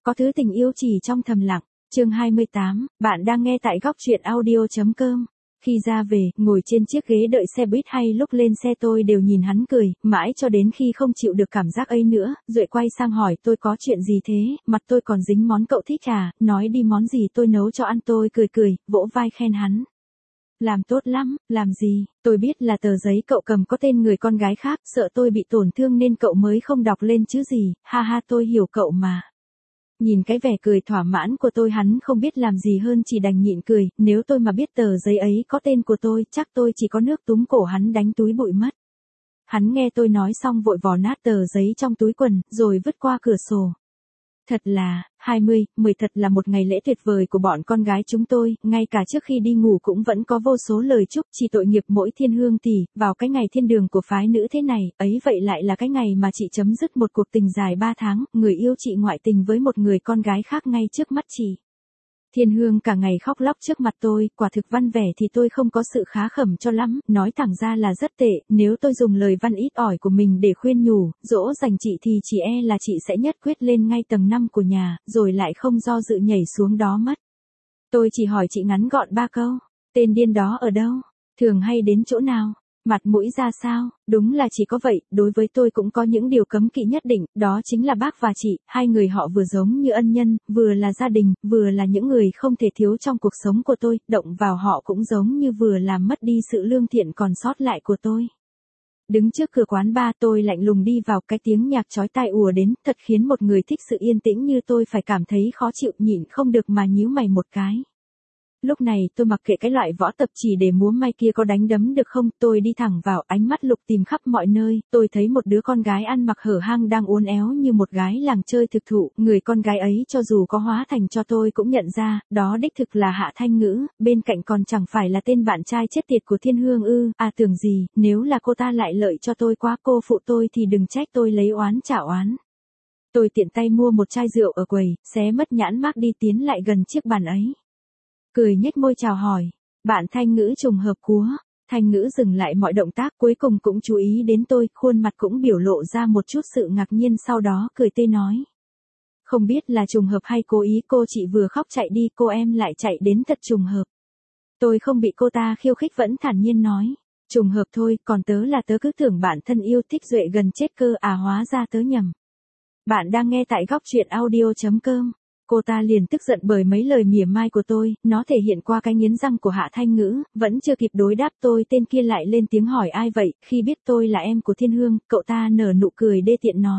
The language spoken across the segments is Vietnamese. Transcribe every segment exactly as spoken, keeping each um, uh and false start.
Có thứ tình yêu chỉ trong thầm lặng. Chương hai mươi tám, bạn đang nghe tại góc truyện audio.com. Khi ra về, ngồi trên chiếc ghế đợi xe buýt hay lúc lên xe tôi đều nhìn hắn cười, mãi cho đến khi không chịu được cảm giác ấy nữa, rồi quay sang hỏi tôi có chuyện gì thế, mặt tôi còn dính món cậu thích à, nói đi món gì tôi nấu cho ăn. Tôi cười cười, vỗ vai khen hắn. Làm tốt lắm, làm gì, tôi biết là tờ giấy cậu cầm có tên người con gái khác, sợ tôi bị tổn thương nên cậu mới không đọc lên chứ gì, ha ha tôi hiểu cậu mà. Nhìn cái vẻ cười thỏa mãn của tôi hắn không biết làm gì hơn chỉ đành nhịn cười, nếu tôi mà biết tờ giấy ấy có tên của tôi chắc tôi chỉ có nước túm cổ hắn đánh túi bụi mất. Hắn nghe tôi nói xong vội vò nát tờ giấy trong túi quần, rồi vứt qua cửa sổ. Thật là, hai mươi, mười thật là một ngày lễ tuyệt vời của bọn con gái chúng tôi, ngay cả trước khi đi ngủ cũng vẫn có vô số lời chúc chỉ tội nghiệp mỗi thiên hương tỷ, vào cái ngày thiên đường của phái nữ thế này, ấy vậy lại là cái ngày mà chị chấm dứt một cuộc tình dài ba tháng, người yêu chị ngoại tình với một người con gái khác ngay trước mắt chị. Thiên hương cả ngày khóc lóc trước mặt tôi, quả thực văn vẻ thì tôi không có sự khá khẩm cho lắm, nói thẳng ra là rất tệ, nếu tôi dùng lời văn ít ỏi của mình để khuyên nhủ, dỗ dành chị thì chỉ e là chị sẽ nhất quyết lên ngay tầng năm của nhà, rồi lại không do dự nhảy xuống đó mất. Tôi chỉ hỏi chị ngắn gọn ba câu, tên điên đó ở đâu, thường hay đến chỗ nào, mặt mũi ra sao, đúng là chỉ có vậy, đối với tôi cũng có những điều cấm kỵ nhất định, đó chính là bác và chị, hai người họ vừa giống như ân nhân, vừa là gia đình, vừa là những người không thể thiếu trong cuộc sống của tôi, động vào họ cũng giống như vừa làm mất đi sự lương thiện còn sót lại của tôi. Đứng trước cửa quán bar tôi lạnh lùng đi vào, cái tiếng nhạc chói tai ùa đến, thật khiến một người thích sự yên tĩnh như tôi phải cảm thấy khó chịu, nhịn không được mà nhíu mày một cái. Lúc này tôi mặc kệ cái loại võ tập chỉ để múa may kia có đánh đấm được không, tôi đi thẳng vào, ánh mắt lục tìm khắp mọi nơi, tôi thấy một đứa con gái ăn mặc hở hang đang uốn éo như một gái làng chơi thực thụ, người con gái ấy cho dù có hóa thành cho tôi cũng nhận ra, đó đích thực là Hạ Thanh Ngữ, bên cạnh còn chẳng phải là tên bạn trai chết tiệt của Thiên Hương ư, à tưởng gì, nếu là cô ta lại lợi cho tôi quá, cô phụ tôi thì đừng trách tôi lấy oán trả oán. Tôi tiện tay mua một chai rượu ở quầy, xé mất nhãn mác đi tiến lại gần chiếc bàn ấy. Cười nhếch môi chào hỏi, bạn Thanh Ngữ trùng hợp cúa. Thanh Ngữ dừng lại mọi động tác cuối cùng cũng chú ý đến tôi, khuôn mặt cũng biểu lộ ra một chút sự ngạc nhiên sau đó cười tươi nói. Không biết là trùng hợp hay cố ý, cô chị vừa khóc chạy đi cô em lại chạy đến thật trùng hợp. Tôi không bị cô ta khiêu khích vẫn thản nhiên nói. Trùng hợp thôi, còn tớ là tớ cứ tưởng bạn thân yêu thích Duệ gần chết cơ, à hóa ra tớ nhầm. Bạn đang nghe tại góc truyện audio.com. Cô ta liền tức giận bởi mấy lời mỉa mai của tôi, nó thể hiện qua cái nghiến răng của Hạ Thanh Ngữ, vẫn chưa kịp đối đáp tôi tên kia lại lên tiếng hỏi ai vậy, khi biết tôi là em của Thiên Hương, cậu ta nở nụ cười đê tiện nói.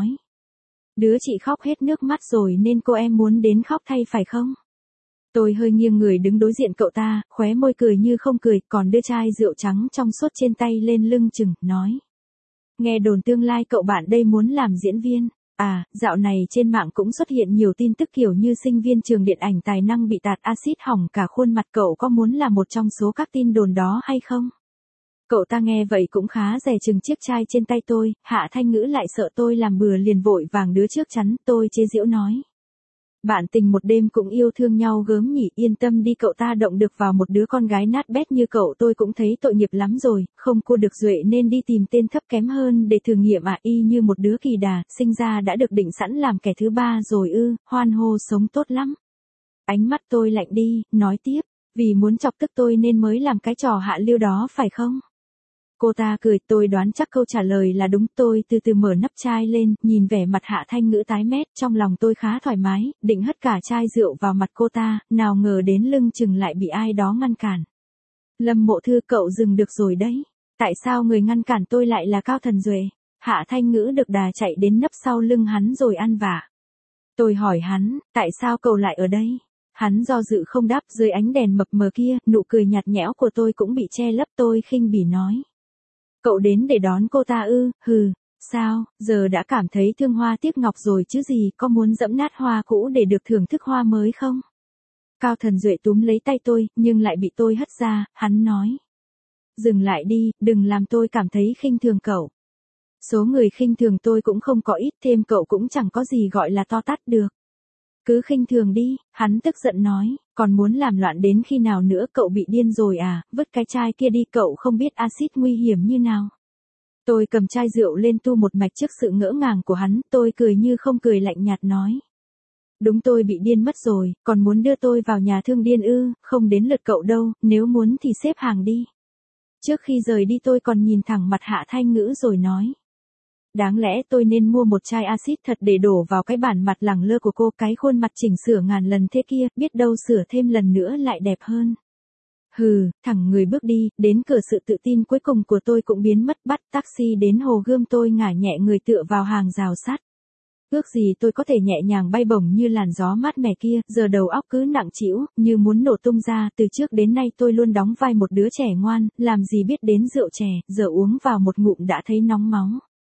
Đứa chị khóc hết nước mắt rồi nên cô em muốn đến khóc thay phải không? Tôi hơi nghiêng người đứng đối diện cậu ta, khóe môi cười như không cười, còn đưa chai rượu trắng trong suốt trên tay lên lưng chừng, nói. Nghe đồn tương lai cậu bạn đây muốn làm diễn viên. À, dạo này trên mạng cũng xuất hiện nhiều tin tức kiểu như sinh viên trường điện ảnh tài năng bị tạt axit hỏng cả khuôn mặt, cậu có muốn là một trong số các tin đồn đó hay không? Cậu ta nghe vậy cũng khá dè chừng chiếc chai trên tay tôi, Hạ Thanh Ngữ lại sợ tôi làm bừa liền vội vàng đứa trước chắn, tôi chế giễu nói. Bạn tình một đêm cũng yêu thương nhau gớm nhỉ, yên tâm đi, cậu ta động được vào một đứa con gái nát bét như cậu tôi cũng thấy tội nghiệp lắm rồi, không cua được Duệ nên đi tìm tên thấp kém hơn để thử nghiệm à, y như một đứa kỳ đà, sinh ra đã được định sẵn làm kẻ thứ ba rồi ư, hoan hô sống tốt lắm. Ánh mắt tôi lạnh đi, nói tiếp, vì muốn chọc tức tôi nên mới làm cái trò hạ lưu đó phải không? Cô ta cười, tôi đoán chắc câu trả lời là đúng, tôi từ từ mở nắp chai lên, nhìn vẻ mặt Hạ Thanh Ngữ tái mét, trong lòng tôi khá thoải mái, định hất cả chai rượu vào mặt cô ta, nào ngờ đến lưng chừng lại bị ai đó ngăn cản. Lâm Mộ Thư, cậu dừng được rồi đấy, tại sao người ngăn cản tôi lại là Cao Thần Duệ? Hạ Thanh Ngữ được đà chạy đến nấp sau lưng hắn rồi ăn vạ. Tôi hỏi hắn, tại sao cậu lại ở đây? Hắn do dự không đáp, dưới ánh đèn mập mờ kia, nụ cười nhạt nhẽo của tôi cũng bị che lấp, tôi khinh bỉ nói. Cậu đến để đón cô ta ư, hừ, sao, giờ đã cảm thấy thương hoa tiếc ngọc rồi chứ gì, có muốn dẫm nát hoa cũ để được thưởng thức hoa mới không? Cao Thần Duệ túm lấy tay tôi, nhưng lại bị tôi hất ra, hắn nói. Dừng lại đi, đừng làm tôi cảm thấy khinh thường cậu. Số người khinh thường tôi cũng không có ít, thêm cậu cũng chẳng có gì gọi là to tát được. Cứ khinh thường đi, hắn tức giận nói, còn muốn làm loạn đến khi nào nữa, cậu bị điên rồi à, vứt cái chai kia đi, cậu không biết axit nguy hiểm như nào. Tôi cầm chai rượu lên tu một mạch trước sự ngỡ ngàng của hắn, tôi cười như không cười lạnh nhạt nói. Đúng tôi bị điên mất rồi, còn muốn đưa tôi vào nhà thương điên ư, không đến lượt cậu đâu, nếu muốn thì xếp hàng đi. Trước khi rời đi tôi còn nhìn thẳng mặt Hạ Thanh Ngữ rồi nói. Đáng lẽ tôi nên mua một chai axit thật để đổ vào cái bản mặt lẳng lơ của cô, cái khuôn mặt chỉnh sửa ngàn lần thế kia, biết đâu sửa thêm lần nữa lại đẹp hơn. Hừ, thẳng người bước đi, đến cửa sự tự tin cuối cùng của tôi cũng biến mất, bắt taxi đến Hồ Gươm tôi ngả nhẹ người tựa vào hàng rào sắt. Ước gì tôi có thể nhẹ nhàng bay bổng như làn gió mát mẻ kia, giờ đầu óc cứ nặng trĩu, như muốn nổ tung ra, từ trước đến nay tôi luôn đóng vai một đứa trẻ ngoan, làm gì biết đến rượu chè, giờ uống vào một ngụm đã thấy nóng máu.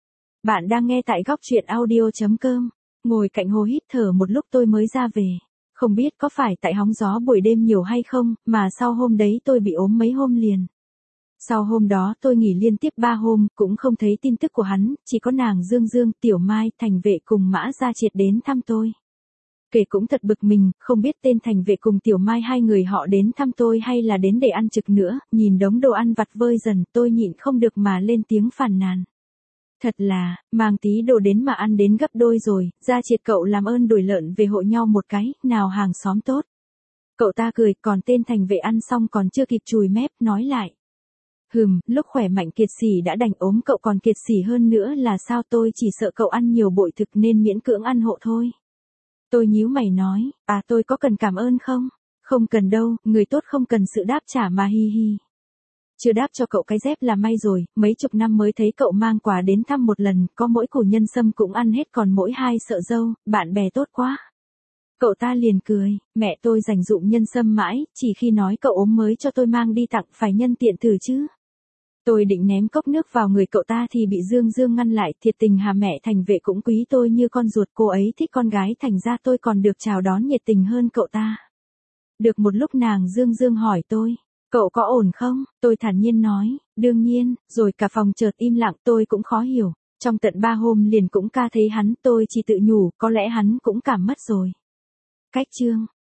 Bạn đang nghe tại góc truyện audio chấm com, ngồi cạnh hồ hít thở một lúc tôi mới ra về. Không biết có phải tại hóng gió buổi đêm nhiều hay không, mà sau hôm đấy tôi bị ốm mấy hôm liền. Sau hôm đó tôi nghỉ liên tiếp ba hôm, cũng không thấy tin tức của hắn, chỉ có nàng Dương Dương, Tiểu Mai, Thành Vệ cùng Mã Gia Triệt đến thăm tôi. Kể cũng thật bực mình, không biết tên Thành Vệ cùng Tiểu Mai hai người họ đến thăm tôi hay là đến để ăn trực nữa, nhìn đống đồ ăn vặt vơi dần tôi nhịn không được mà lên tiếng phàn nàn. Thật là, mang tí đồ đến mà ăn đến gấp đôi rồi, Gia Triệt cậu làm ơn đuổi lợn về hộ nhau một cái, nào hàng xóm tốt. Cậu ta cười, còn tên Thành Vệ ăn xong còn chưa kịp chùi mép, nói lại. Hừm, lúc khỏe mạnh kiệt sỉ đã đành ốm cậu còn kiệt sỉ hơn nữa là sao, tôi chỉ sợ cậu ăn nhiều bội thực nên miễn cưỡng ăn hộ thôi. Tôi nhíu mày nói, à tôi có cần cảm ơn không? Không cần đâu, người tốt không cần sự đáp trả mà hi hi. Chưa đáp cho cậu cái dép là may rồi, mấy chục năm mới thấy cậu mang quà đến thăm một lần, có mỗi củ nhân sâm cũng ăn hết còn mỗi hai sợ dâu, bạn bè tốt quá. Cậu ta liền cười, mẹ tôi dành dụm nhân sâm mãi, chỉ khi nói cậu ốm mới cho tôi mang đi tặng, phải nhân tiện thử chứ. Tôi định ném cốc nước vào người cậu ta thì bị Dương Dương ngăn lại, thiệt tình hà mẹ Thành Vệ cũng quý tôi như con ruột, cô ấy thích con gái thành ra tôi còn được chào đón nhiệt tình hơn cậu ta. Được một lúc nàng Dương Dương hỏi tôi, cậu có ổn không? Tôi thản nhiên nói, đương nhiên, rồi cả phòng chợt im lặng, tôi cũng khó hiểu, trong tận ba hôm liền cũng ca thấy hắn, tôi chỉ tự nhủ, có lẽ hắn cũng cảm mất rồi. Cách chương